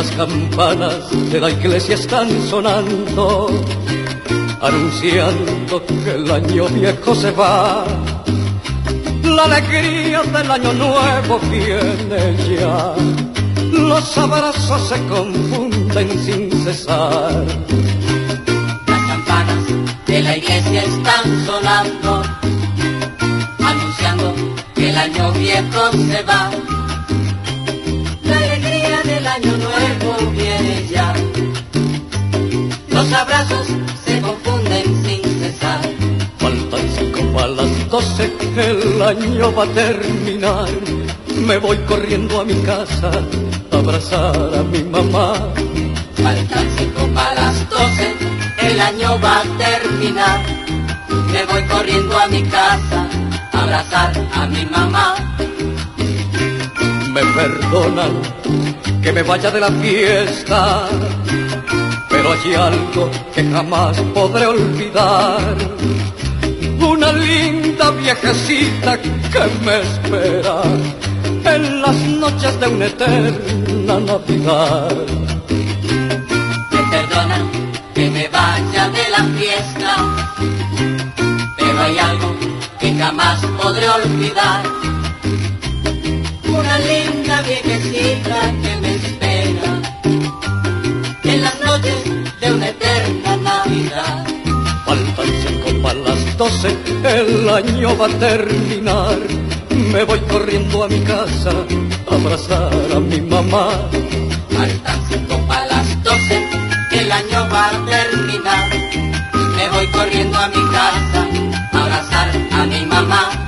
Las campanas de la iglesia están sonando, anunciando que el año viejo se va. La alegría del año nuevo viene ya. Los abrazos se confunden sin cesar. Las campanas de la iglesia están sonando, anunciando que el año viejo se va. La alegría del año nuevo viene ya. Los abrazos se confunden sin cesar. Faltan 5 para las 12, el año va a terminar. Me voy corriendo a mi casa a abrazar a mi mamá. Faltan 5 para las 12, el año va a terminar. Me voy corriendo a mi casa a abrazar a mi mamá. Me perdonan que me vaya de la fiesta, pero hay algo que jamás podré olvidar. Una linda viejecita que me espera en las noches de una eterna Navidad. Me perdonan que me vaya de la fiesta, pero hay algo que jamás podré olvidar. Una linda viejecita que me espera en las noches de una eterna Navidad. Faltan 5 para las 12, el año va a terminar. Me voy corriendo a mi casa a abrazar a mi mamá. Faltan 5 para las 12, el año va a terminar. Me voy corriendo a mi casa a abrazar a mi mamá.